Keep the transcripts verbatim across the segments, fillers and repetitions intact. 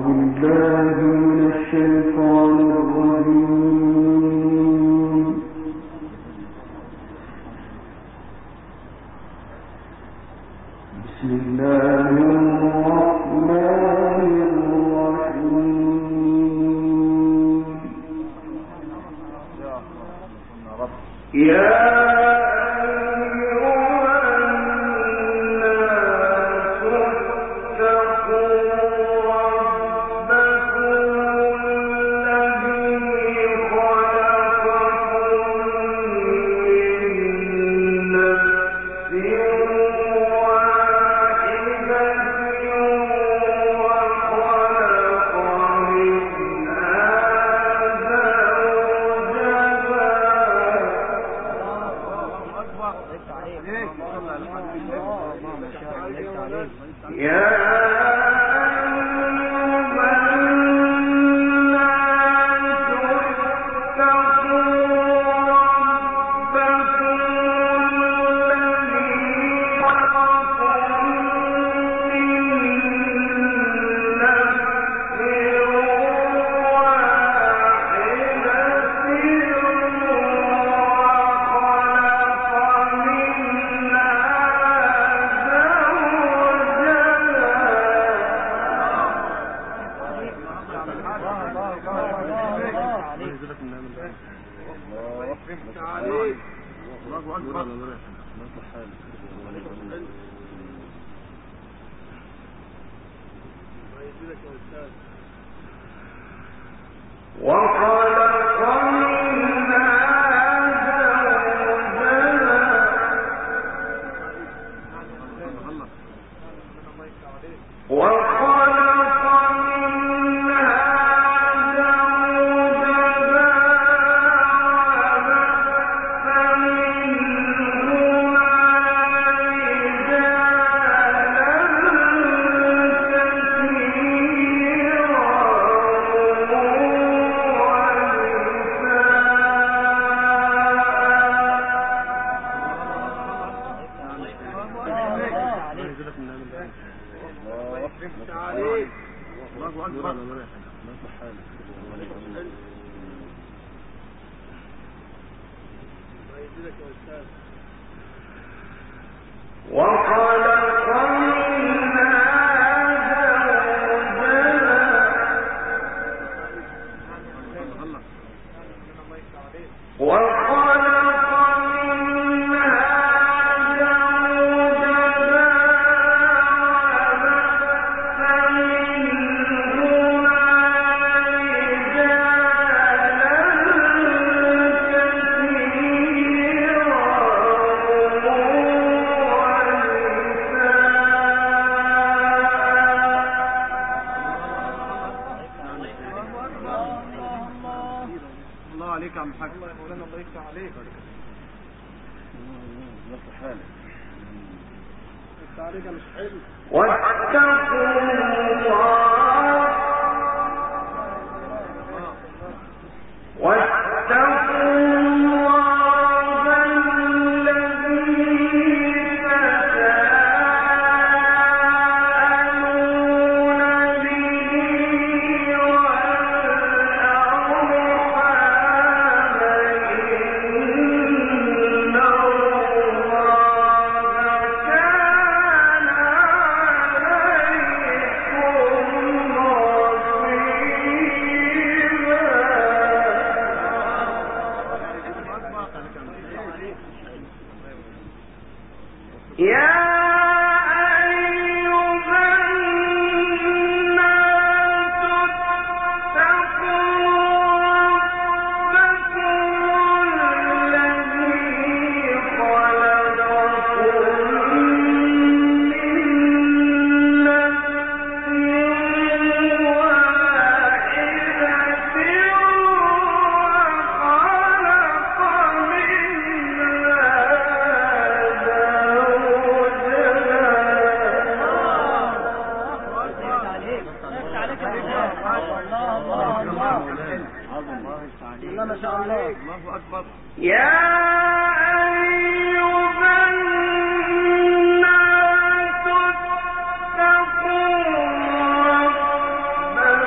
الناس اتقوا ربكم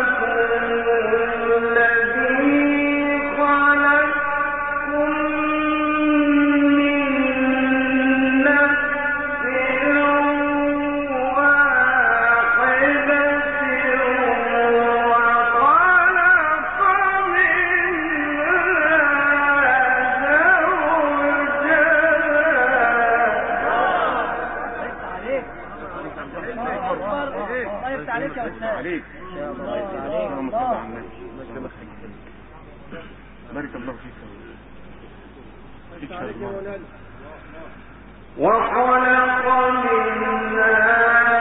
وخلق منها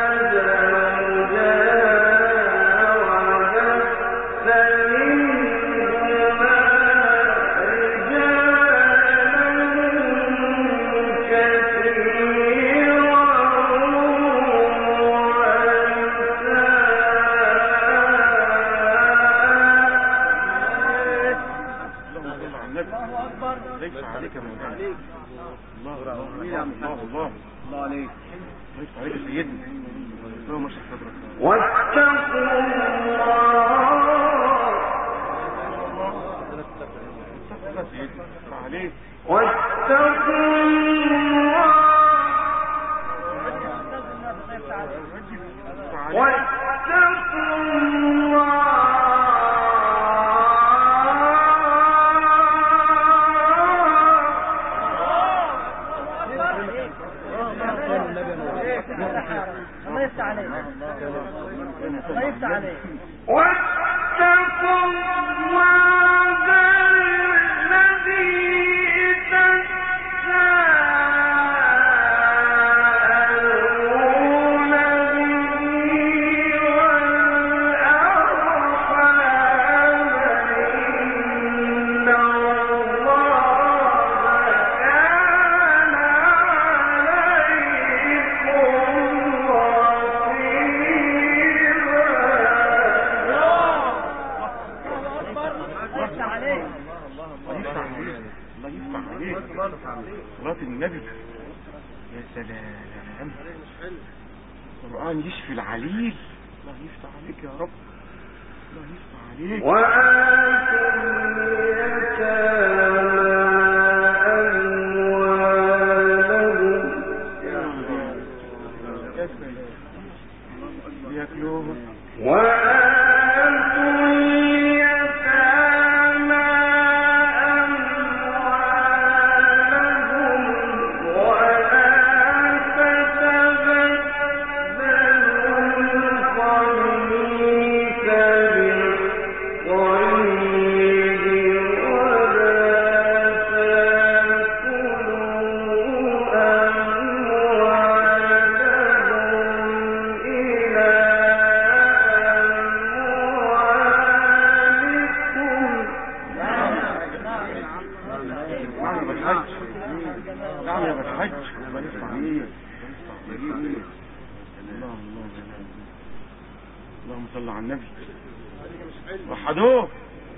صلاة النبي. يا سلام، القرآن يشفي العليل. الله يفتح عليك يا رب، الله يفتح عليك. وآتوا اليتامى أموالهم ياكلوهم. اللهم صل على النبي. وحدوه.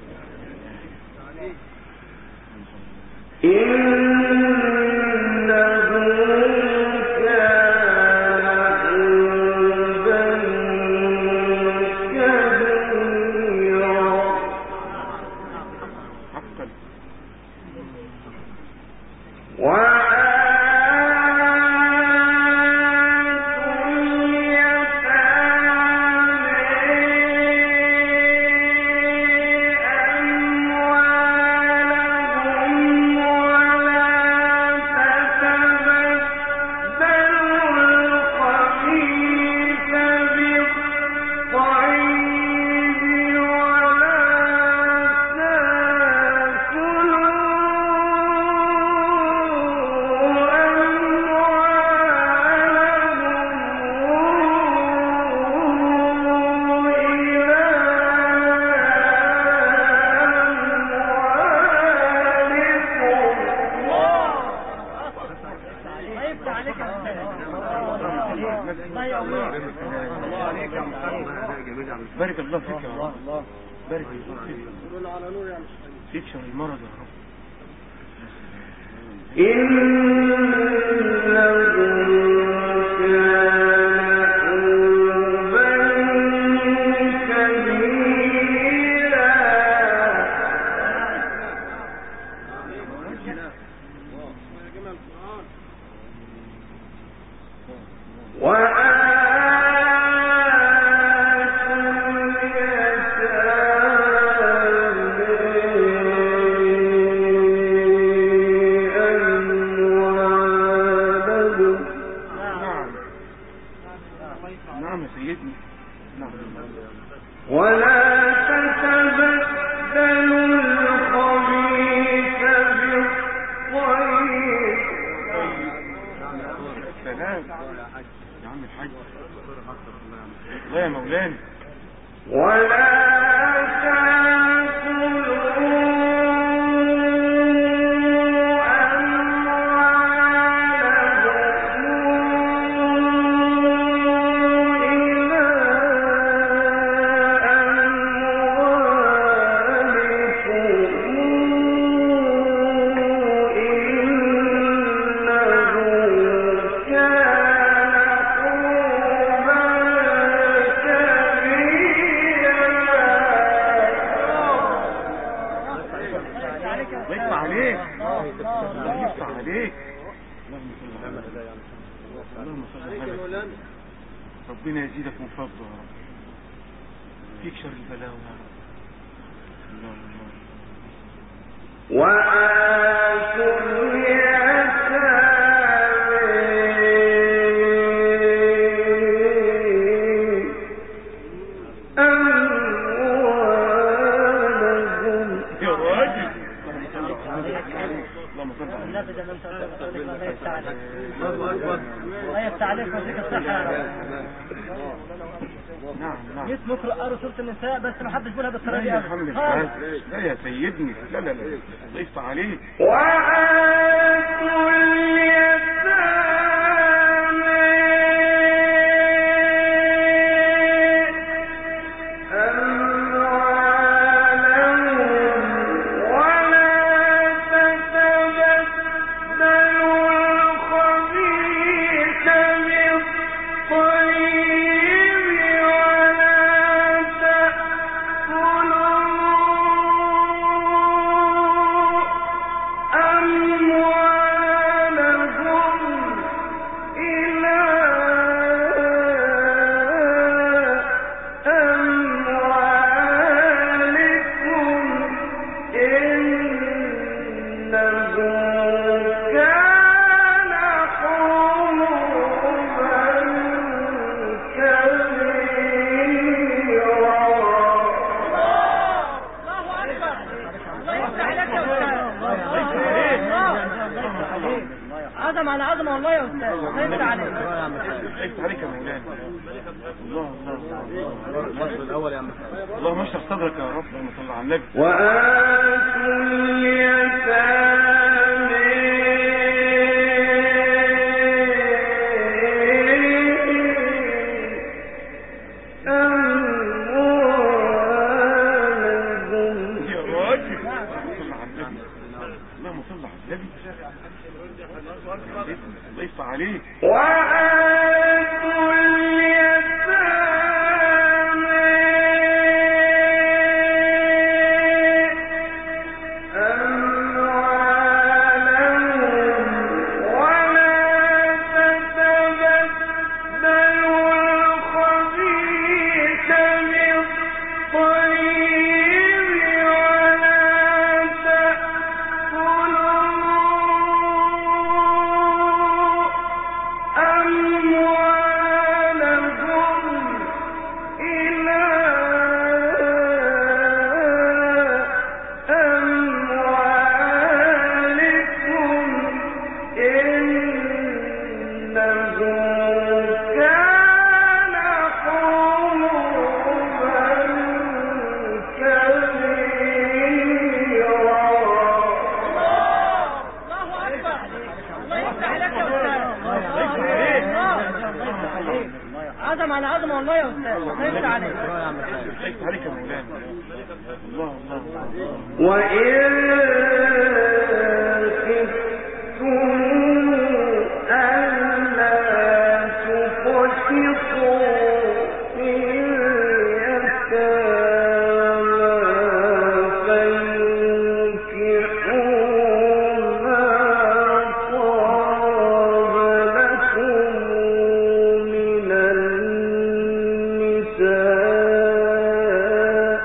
بارك الله فيك يا رب، بارك الله فيك، فيك شر المرض يا رب. نعم يا سيدي، نعم. ولا تتبدلوا الخبيث بالطيب يا عم الحاج الله يا مولانا. ولا تأكلوا ربنا يزيدك من فضله يا رب، فيك شر البلاوي يا رب. الله الله. وآتوا اليتامى أموالهم. يا راجل الله أكبر. الله يفتح عليك ويديك الصحة يا رب. نعم نعم. اسمك رأى سورة النساء بس ما حدش بيقولها بالطريقة دي ابدا. لا يا سيدني، لا لا لا الله يفتح عليك. وآتوا اليتامى عظم على عظمه والله يا استاذ. الله يفتح عليك. الله يفتح عليك يا مولانا. الله الله الله المصر الاول يا عم. اللهم اشرح صدرك يا رب. اللهم صل على النبي. وآتوا اليتامى أموالهم. يا راجل اللهم صل على النبي. الله يفتح عليك. وآتوا اليتامى أموالهم ولا تتبدلوا الخبيث بالطيب ولا تأكلوا أموالهم إلى أموالكم إنه كان حوبا كبيرا. الله أكبر. الله يفتح عليك يا أستاذ. عظم على عظمه والله يا استاذ. الله يفتح عليك. الله يفتح عليك يا مولانا. الله الله الله. وإن خفتم ألا تقسطوا في اليتامى فانكحوا ما طاب لكم من النساء.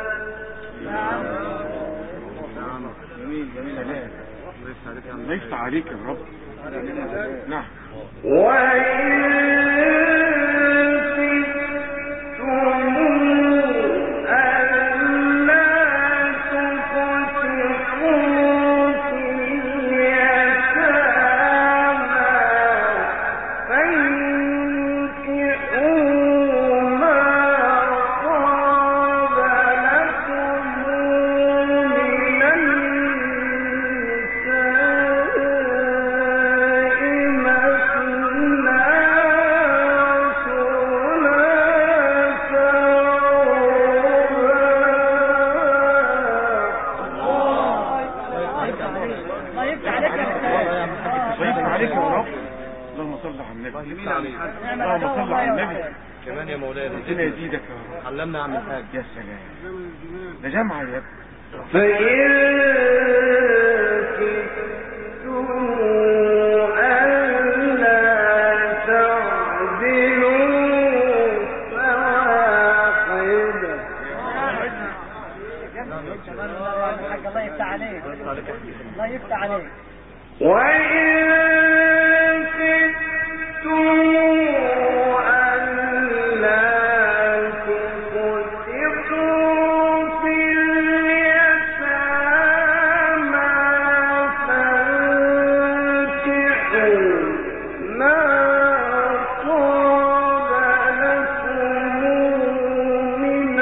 الله يفتح عليك يا رب. نعم. وإن خفتم ألا تقسطوا في اليتامى فانكحوا يفتح عليك يا استاذ. الله يفتح عليك يا رب. اللهم صل على النبي. اللهم صل على النبي. كمان يا مولانا ربنا يزيدك يا رب. علمنا يا عم الحاج. يا سلام ده جامعة يا ابني. الله يفتح عليك. الله يفتح عليك. وإن كنتم ألا تقسطوا في اليتامى فانكحوا ما طاب لكم من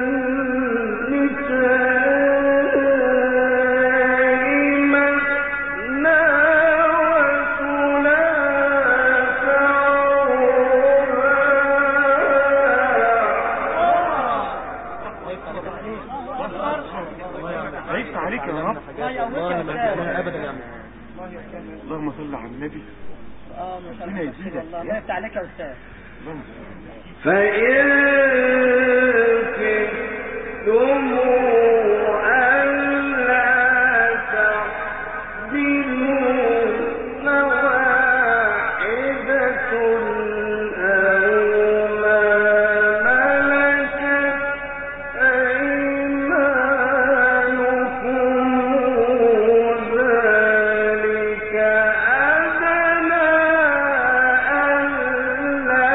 يفتح عليك يا رب. ابدا يا عم. اللهم صل على النبي. اه ما شاء ربنا الله. يزيدك. الله يفتح عليك يا استاذ. اللهم صل على النبي. فإن كنتم ألا تعدلوا فواحدة أو ما ملكت أيمانكم ذلك أدنى ألا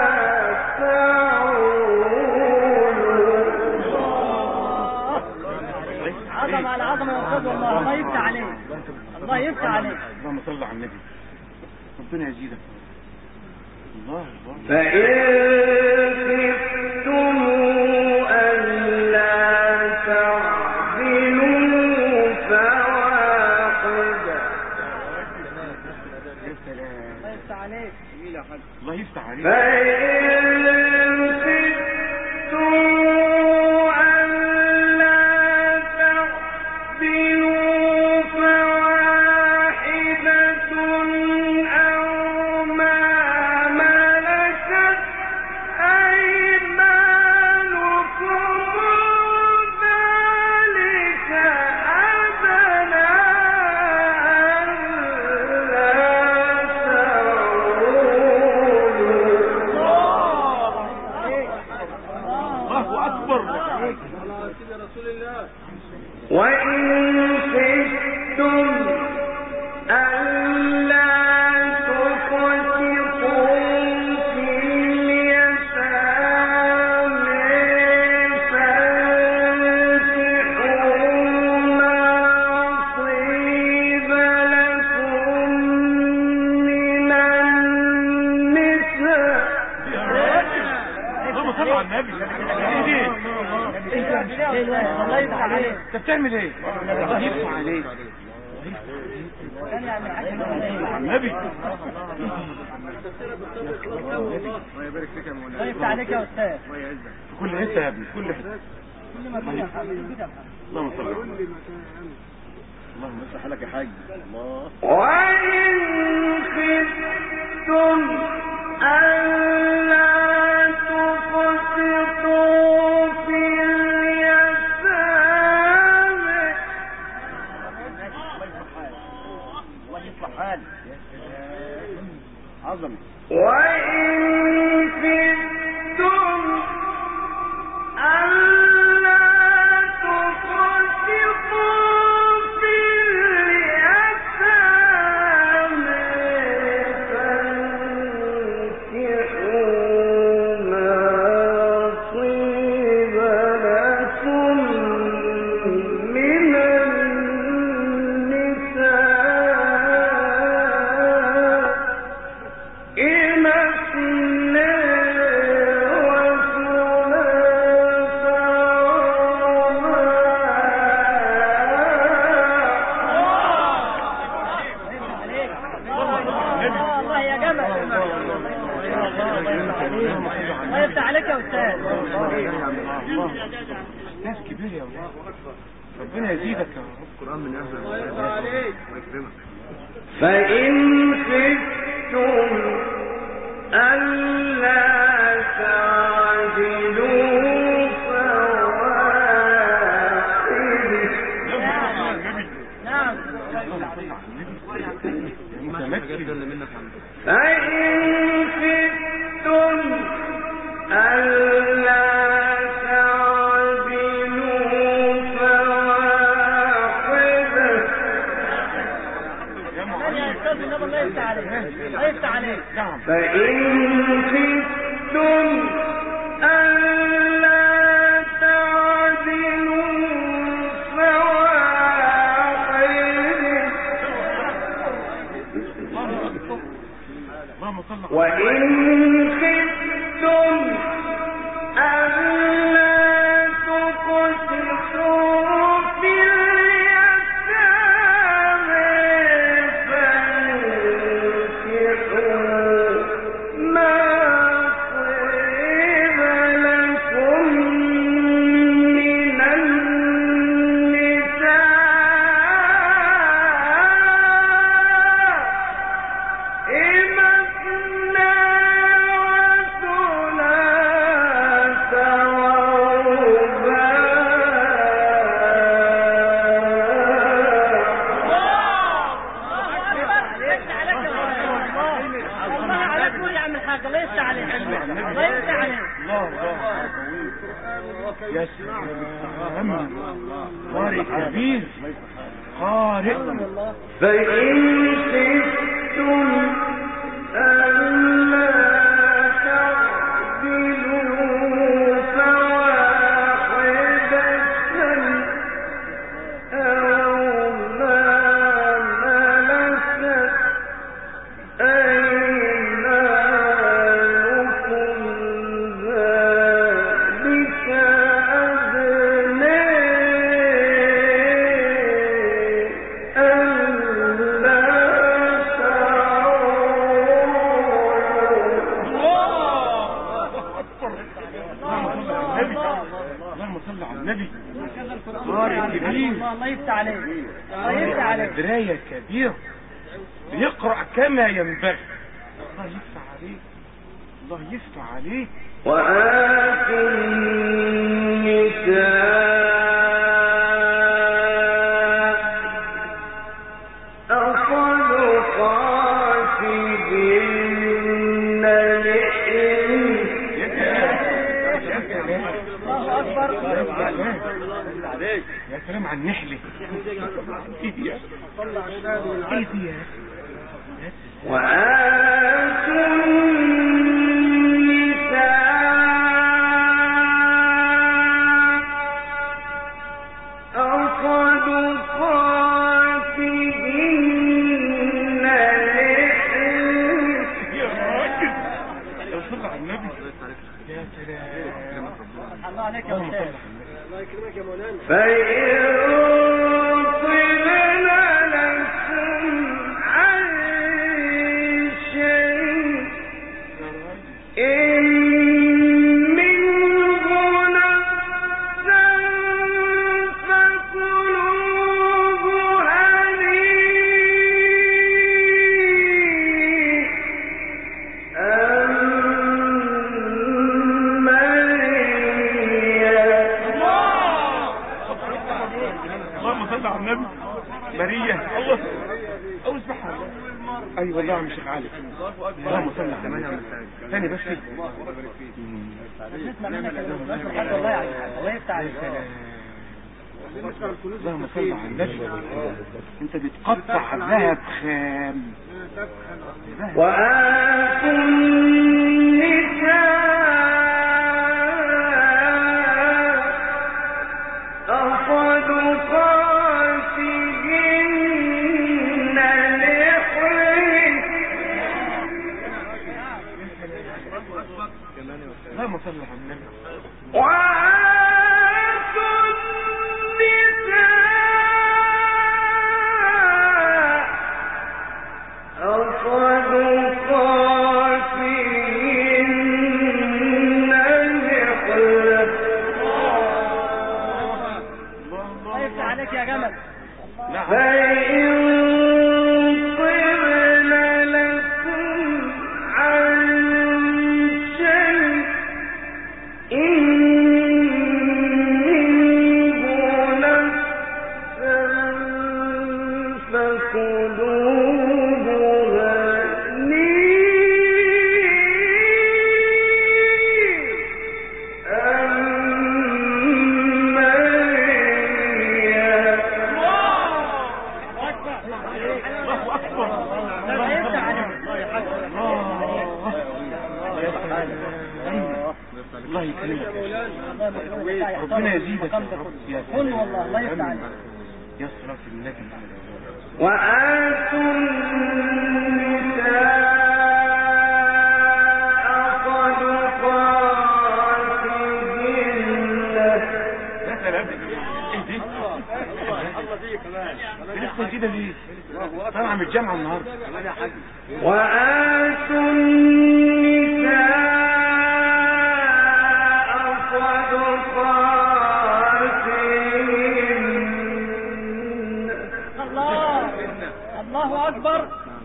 عظمة على عظمة يا استاذ والله. الله يفتح عليك. الله يفتح عليك. اللهم صل على النبي. ربنا يزيدك. الله الله. فإن خفتم ألا تعدلوا فواحدة. يا سلام. الله يفتح عليك. الله يفتح عليك. فإن خفتم ألا تعدلوا فواحدة أو ما ملكت أيمانكم ذلك أدنى الله أكبر. وإن خفتم ألا تقسطوا في اليتامى فانكحوا ما طيب لكم من النساء. اللهم صل على النبي. ايه الله يفتح عليك. انت بتعمل ايه؟ الله يفتح عليك. ثانية يا عم الحاج. النبي. الله يبارك فيك يا مولانا. الله يفتح عليك يا استاذ. الله يعزك. في كل حته يا ابني، في كل حته. كل ما كنا محمد. اللهم صل على النبي. اللهم يفتح لك يا حاج. الله. وإن خفتم ألا تقسطوا في اليتامى الله يصلح حالك. عظمة. وإن خفتم ألا تقسطوا في اليتامى فانكحوا ما طيب لكم من النساء إن أثنى الله يا جمل. الله يفتح عليك يا استاذ. ناس كبير يا ولاد، ربنا يزيدك يا رب. القرآن من أهل فإن خفتم ألا تعدلوا فواحدة. نعم فإن خفتم ألا الله يفتح عليك الله يفتح عليك. نعم. فإن خفتم ألا تعدلوا فواحدة وإن خفتم ألا تقسطوا في قارئ كبير قارئ. فإن خفتم ألا تعدلوا فواحدة أو ما ملكت أيمانكم ذلك الله يفتح عليك الله يفتح عليك. دراية كبير بيقرأ كما ينبغي. الله يفتح عليك الله يفتح عليك. وآتوا النساء صدقاتهن نحلة. يا سلام عن النحلة. ايه دي ايه دي وآتوا النساء صدقاتهن يا سلام الله عليك يا أستاذ. الله يكرمك يا مولانا. فإن طبن لكم عن شيء إن منه نفسا فكلوه هنيئا مرية. الله أول اسمعها. أيوة والله مش عارف. اللهم صل على النبي. ثاني بس الله يفتح عليك. اللهم صل على النبي. انت بتقطع ذهب خام. وآتوا النساء صدقاتهن اللهم صل على النبي. وآتوا النساء صدقاتهن الله يكرمك يا شيخ. ربنا يزيدك يا رب. يا كل والله الله يفتح عليك. يا صلاة النبي. وآتوا النساء لسه جديدة ليه؟ طالعة من الجامعة النهاردة. وآتوا النساء صدقاتهن. الله الله أكبر.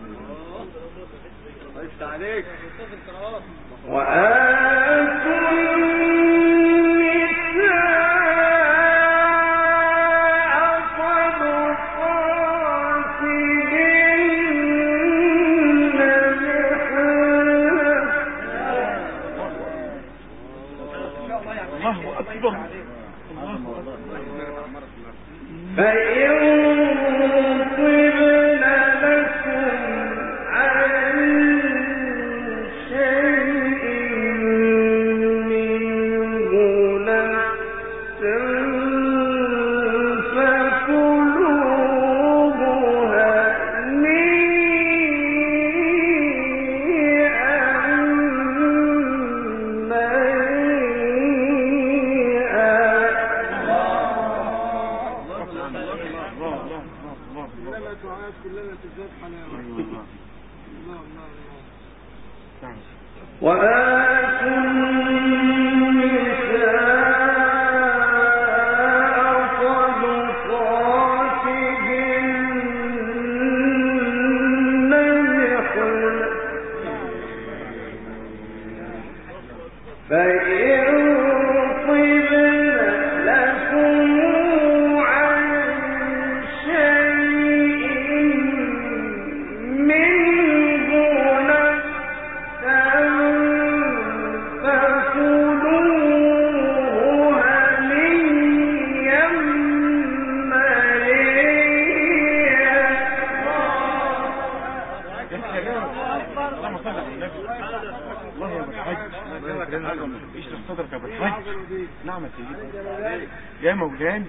وآتوا يا مولانا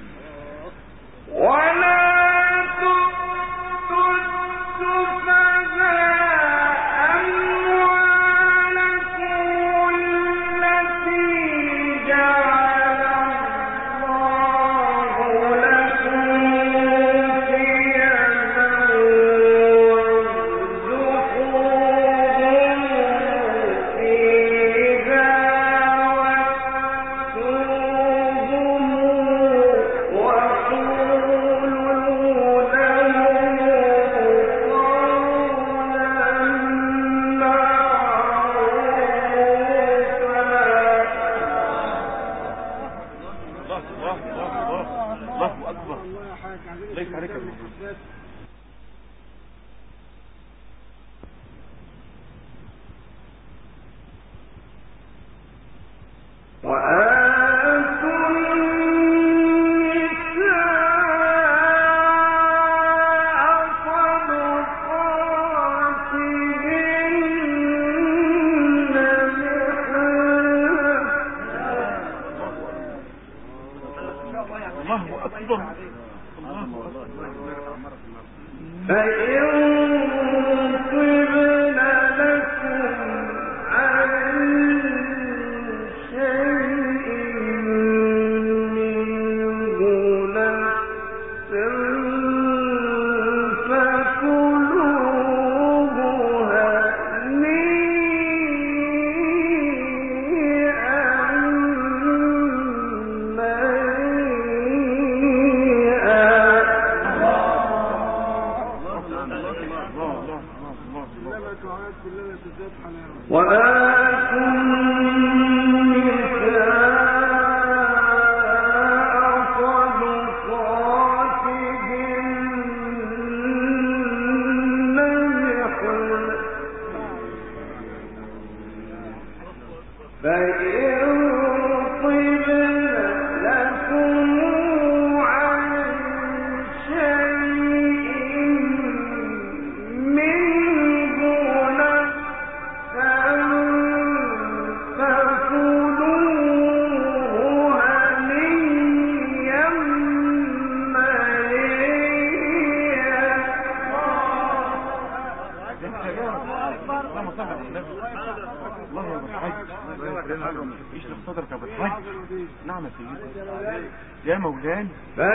ولا تؤتوا السفهاء يا مولانا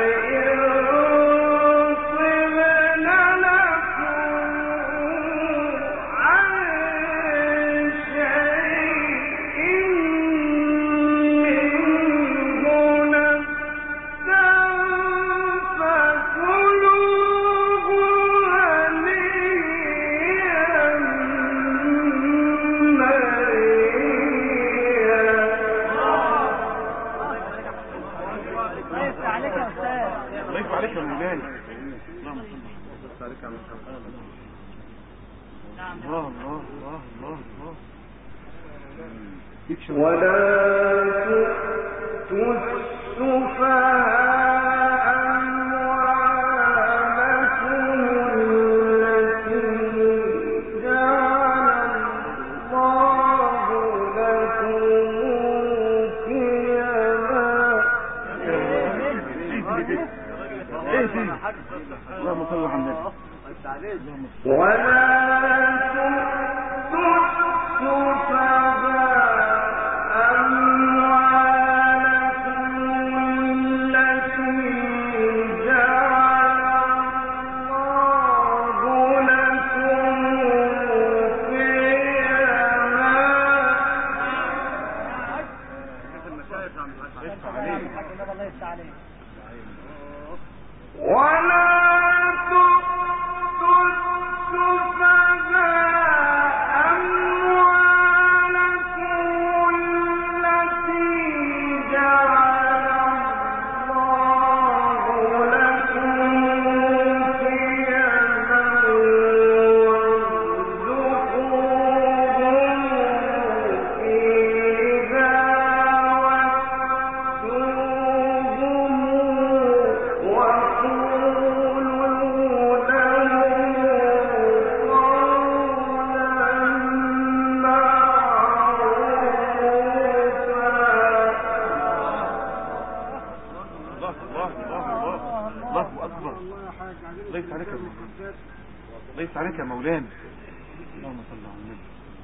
ليس عليك يا مولانا. اللهم صل على النبي.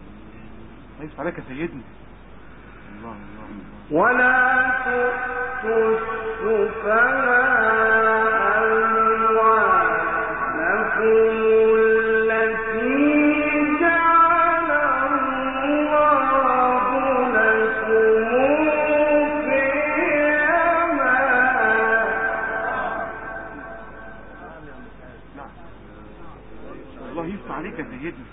ليس عليك يا سيدنا. الله الله الله. ولا تؤتوا السفهاء أموالكم عليك يا سيدنا.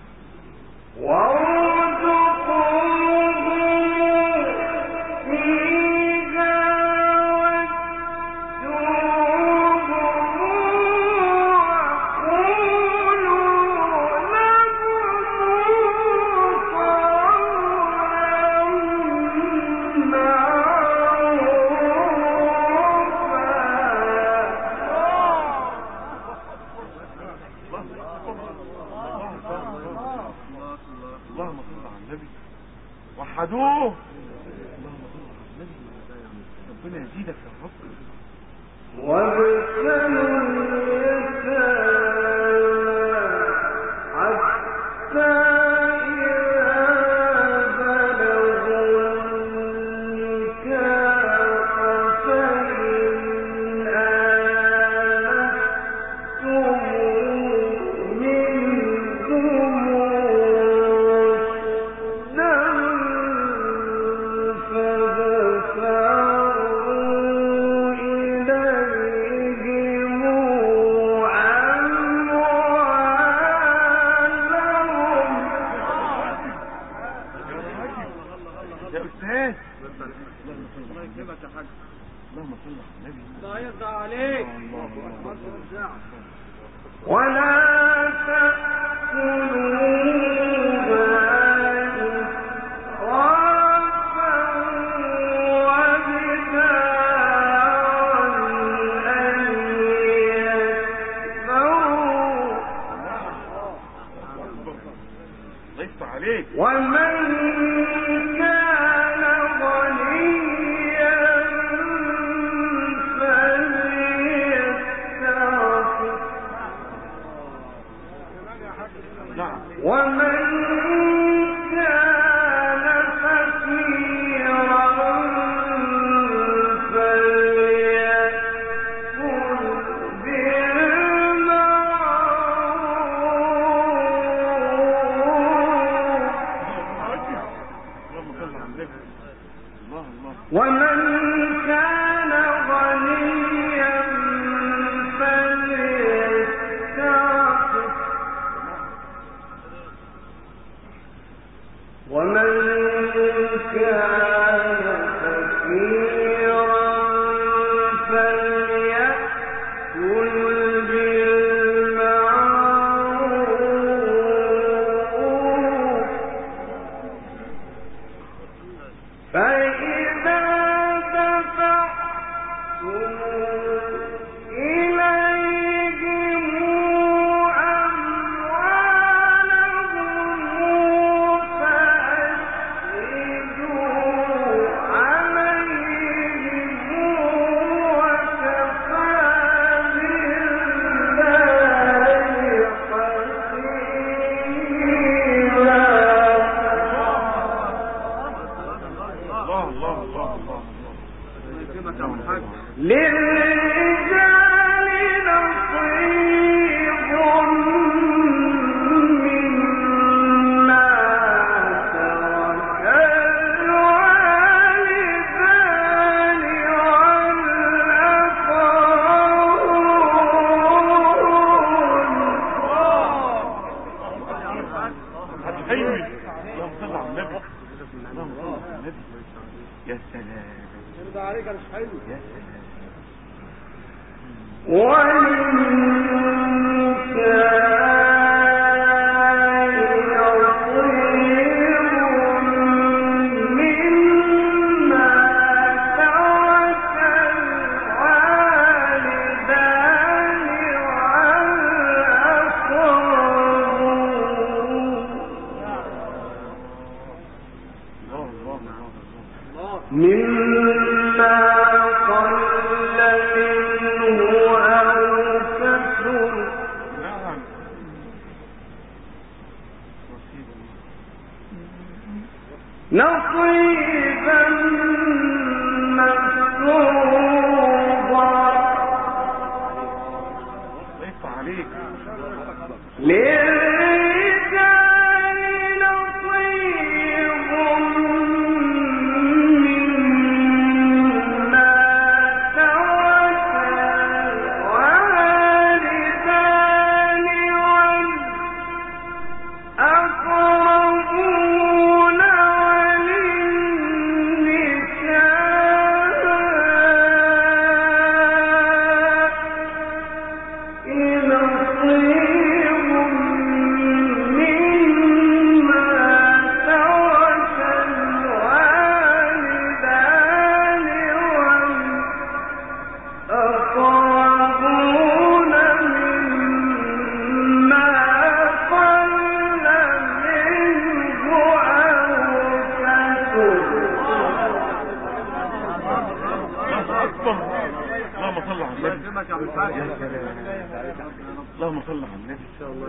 اللهم صل على النبي. وحدوه. اللهم صل على النبي. ربنا يزيدك يا رب. وابتلوا اليتامى الله يرضى عليك. ولا اللهم صل على النبي.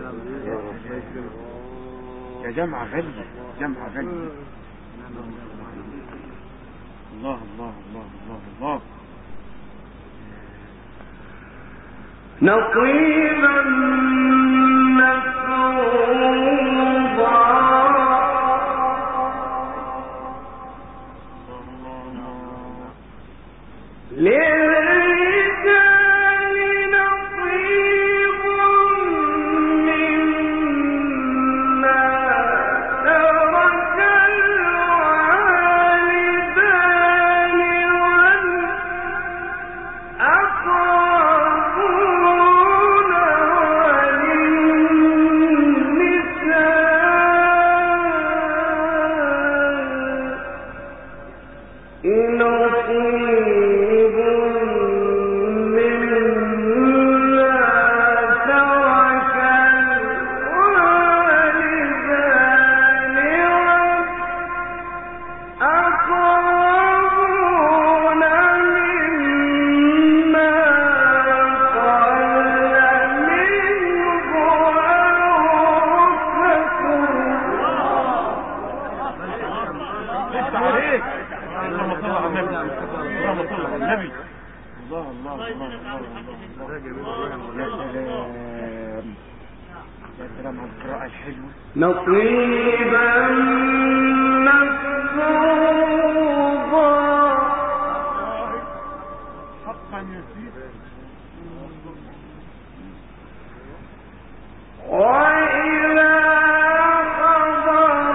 يا جمع غلي، جمع غلي. الله الله الله الله الله. نصيبا مفروضا. يا سلام على القراءة الحلوة. نصيبا مفروضا حقا يسير. وإذا حضر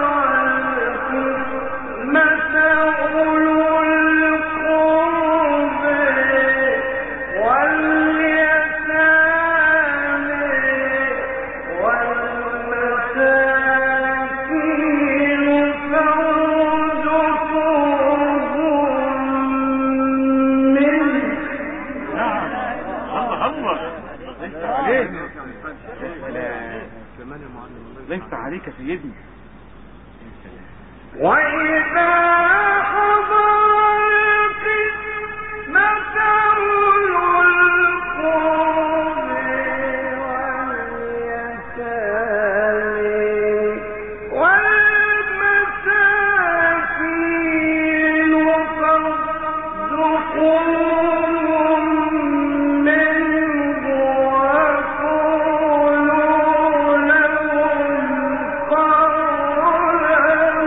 القسمة أولو القرب واليتامى والمساكين فارزقوهم منه. نعم. الله الله. ليس عليك. ليس عليك سيدي. وإذا حضر القسمة أولو القرب واليتامى والمساكين فارزقوهم منه وقولوا لهم قولا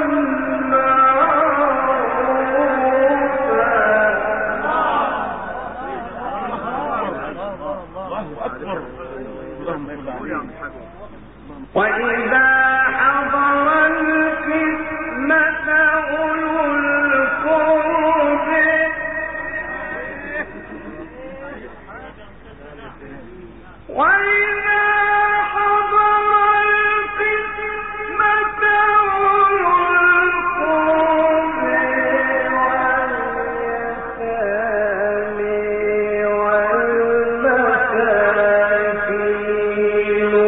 وإذا حضر القسمة أولو القرب وإذا حضر القسمة أولو القرب واليتامى والمساكين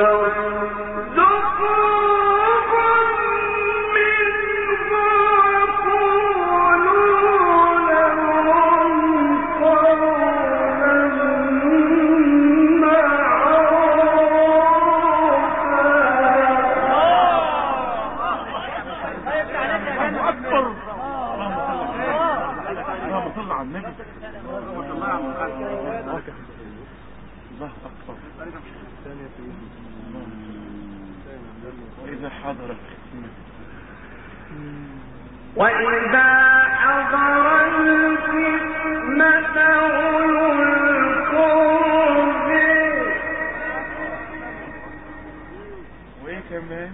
وإذا حضر القسمة وإذا حضر القسمة أولو القرب وإيه كمان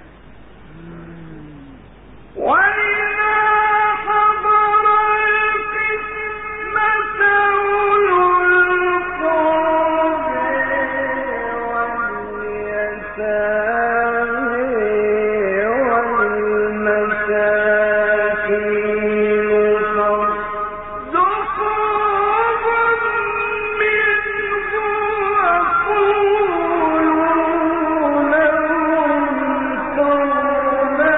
وإذا حضر القسمة أولو القرب واليتامى والمساكين فارزقوهم منه وقولوا لهم قولا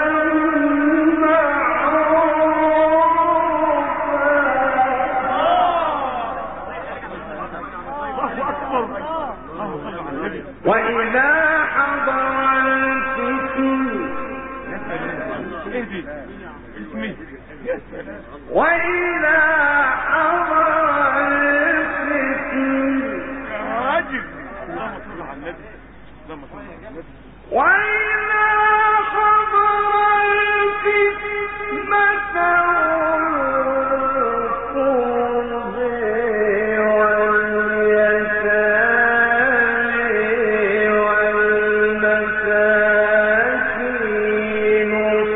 وإذا حضر القسمة وإذا حضر القسمة وإذا حضر القسمة القرب واليتامى والمساكين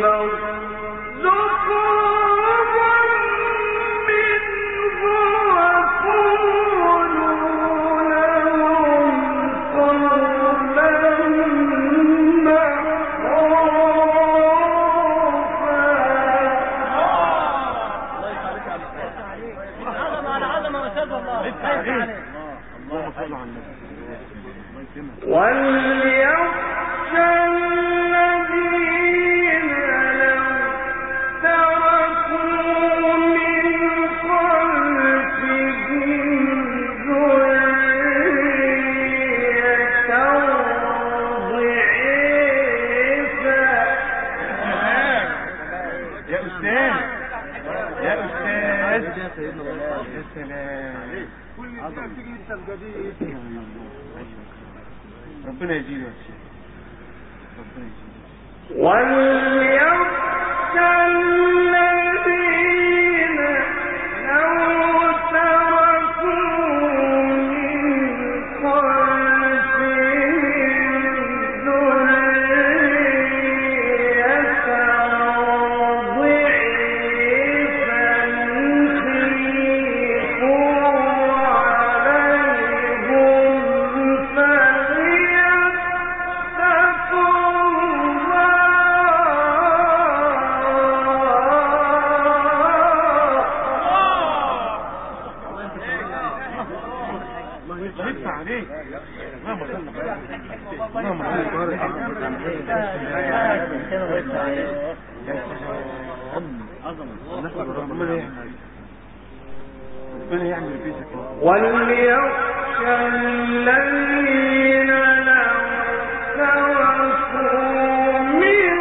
فارزقوهم منه وقولوا لهم قولا وليخشى الذين لو تركوا من خلفهم ذرية ضعيفا. يا أستاذ يا أستاذ يا سلام ربنا يزيده يا شيخ ربنا يزيده وليخشى الذين لو تركوا من خلفهم ذرية ضعيفا خيفوا عليهم فليتقوا جبت عليك اللهم صل اللهم ربنا يعمل ربنا يعمل بيتك وليخشى الذين لو تركوا من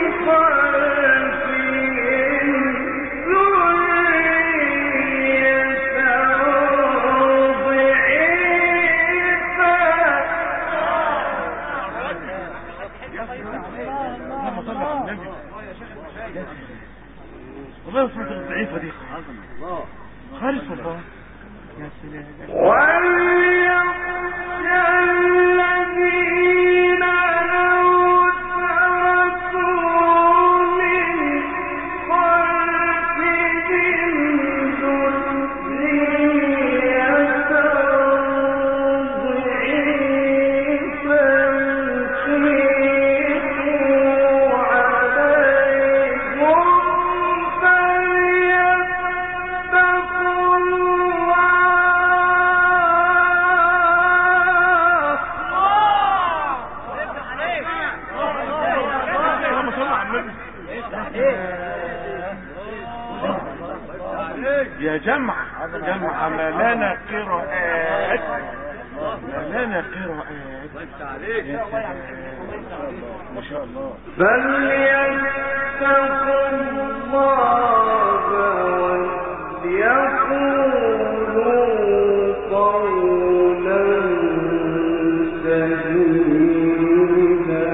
خلفهم ذرية ضعيفا اللهم صل على النبي والله سمعت الضعيفة دي خالص والله يا سلام وليخشى الذين لو تركوا من خلفهم ذرية ضعيفا خيفوا عليهم فليتقوا يا جمع جمع ما لنا قراءات ما لنا قراءات يا سلام ما شاء الله فليتقوا الله وليقولوا قولا سديدا.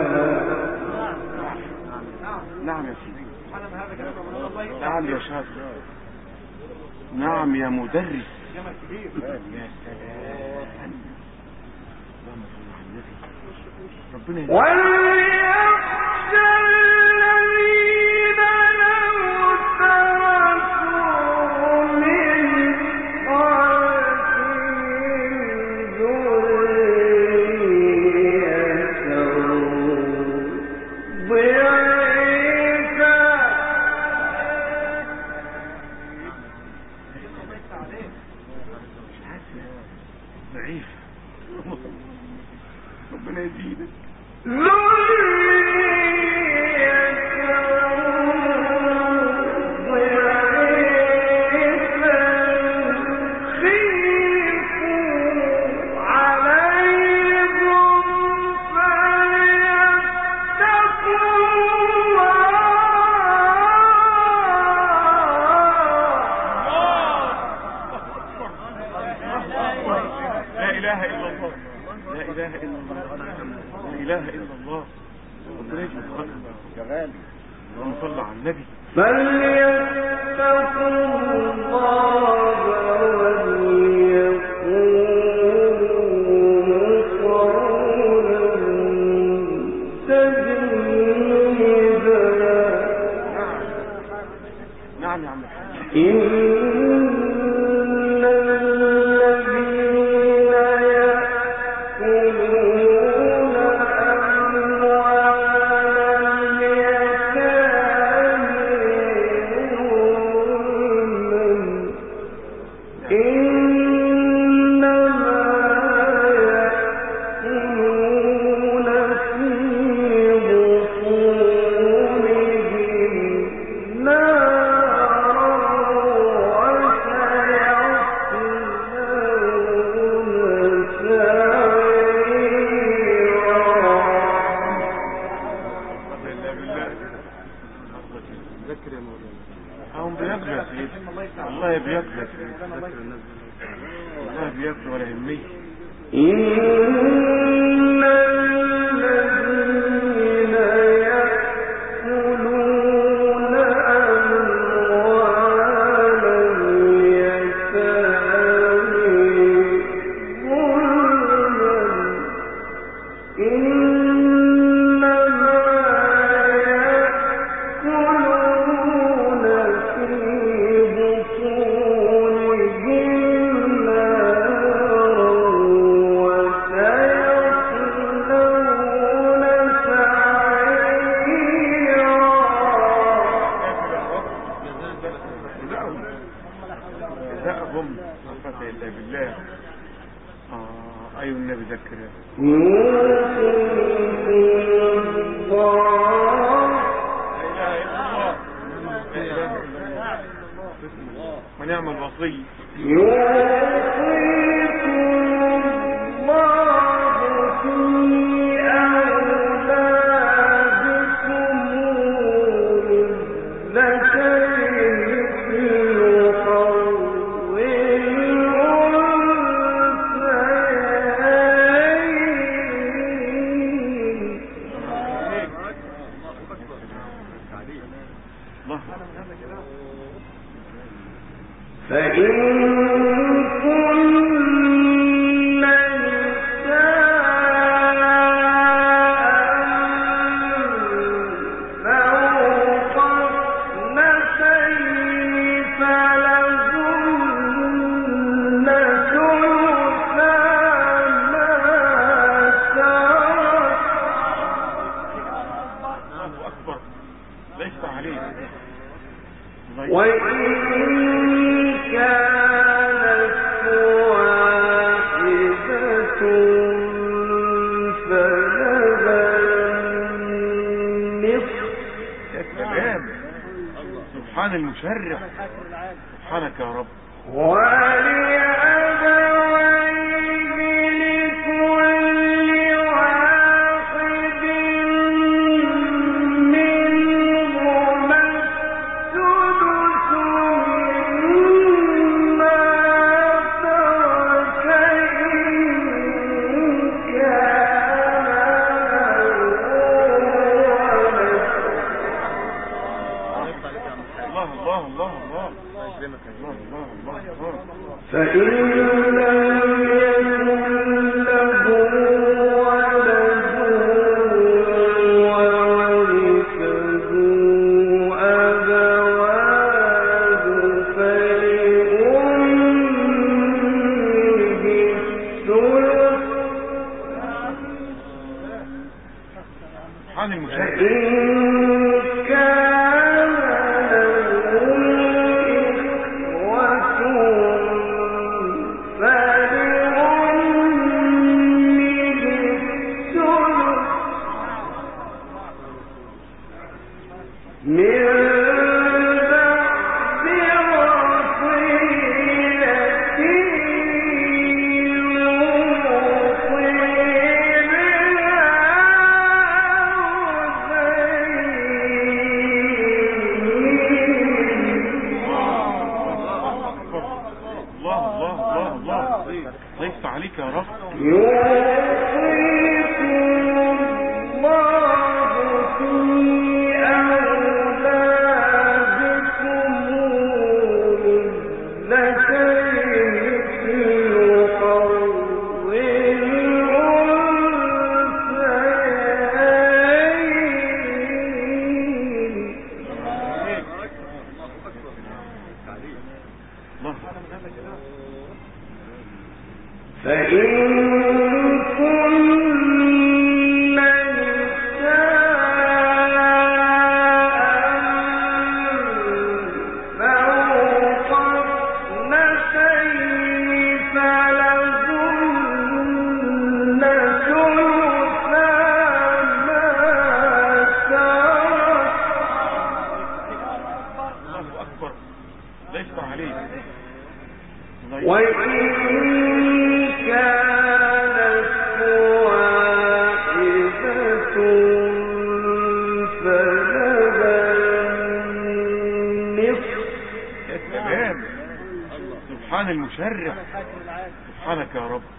نعم يا سيدي نعم يا شاطر نعم يا مدرس يا سلام ربنا يجزيك. وليخشى الذين لو تركوا من خلفهم ذرية ضعيفا ضعيف ربنا يزيدك لا اله الا الله لا اله الا الله لا اله الا الله ربنا يجزيك يا غالي اللهم صل على النبي فليتقوا الله وليقولوا قولا سديدا. نعم يا عم الحاج هم بياكلوا يا سيدي والله بياكلوا يا سيدي لا بياكل ولا همية. إن الذين يأكلون أموال اليتامى ظلما إنما يأكلون في بطونهم نارا وسيصلون سعيرا. جزاءهم لا قوة إلا بالله. آه أيوة النبي ذكر ونعم الوصي. فإن كن سبحان المشرع. سبحانك يا رب. فإن لم يكن له ولد وورثه أبواه فلأمه الثلث. سبحان المشرع. ضيفت عليك يا رب. فإن كن نساء فوق اثنتين فلهن ثلثا ما ترك. الله أكبر. ليس عليك. وإن كانت واحدة فلها النصف. يا سلام. سبحان المشرع. سبحانك يا رب.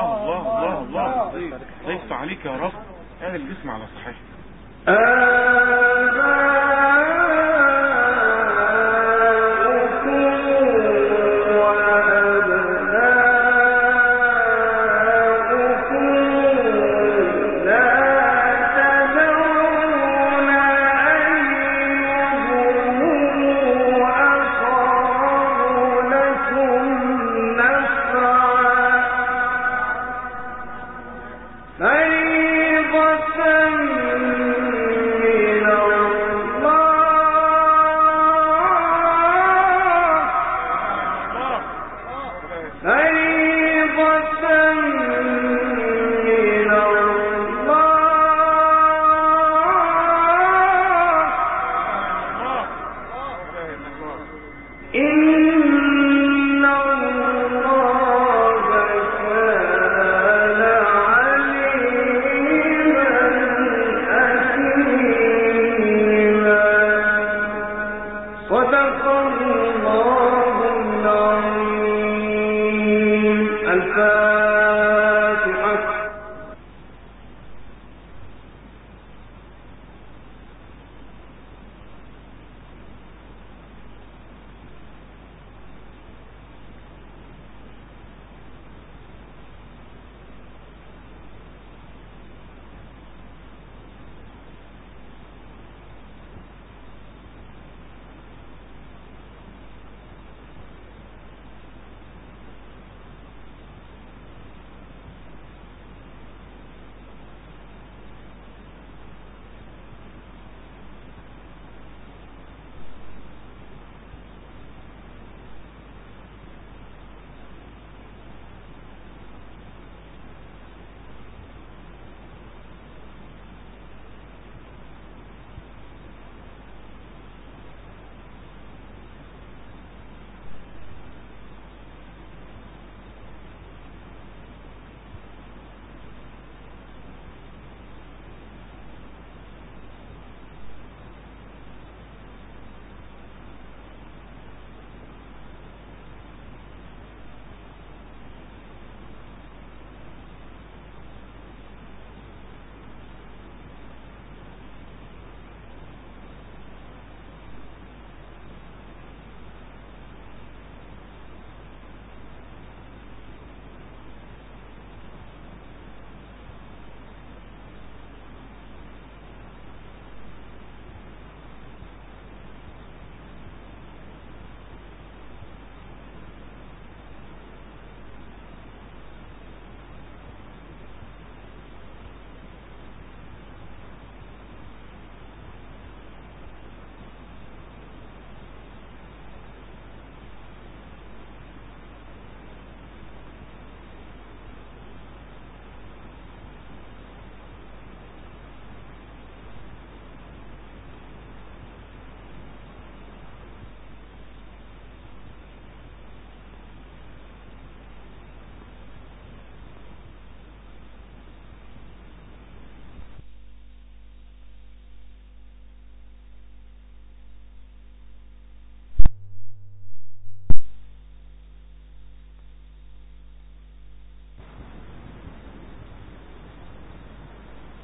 الله عليك يا رب. اهل الجسم على صحيح.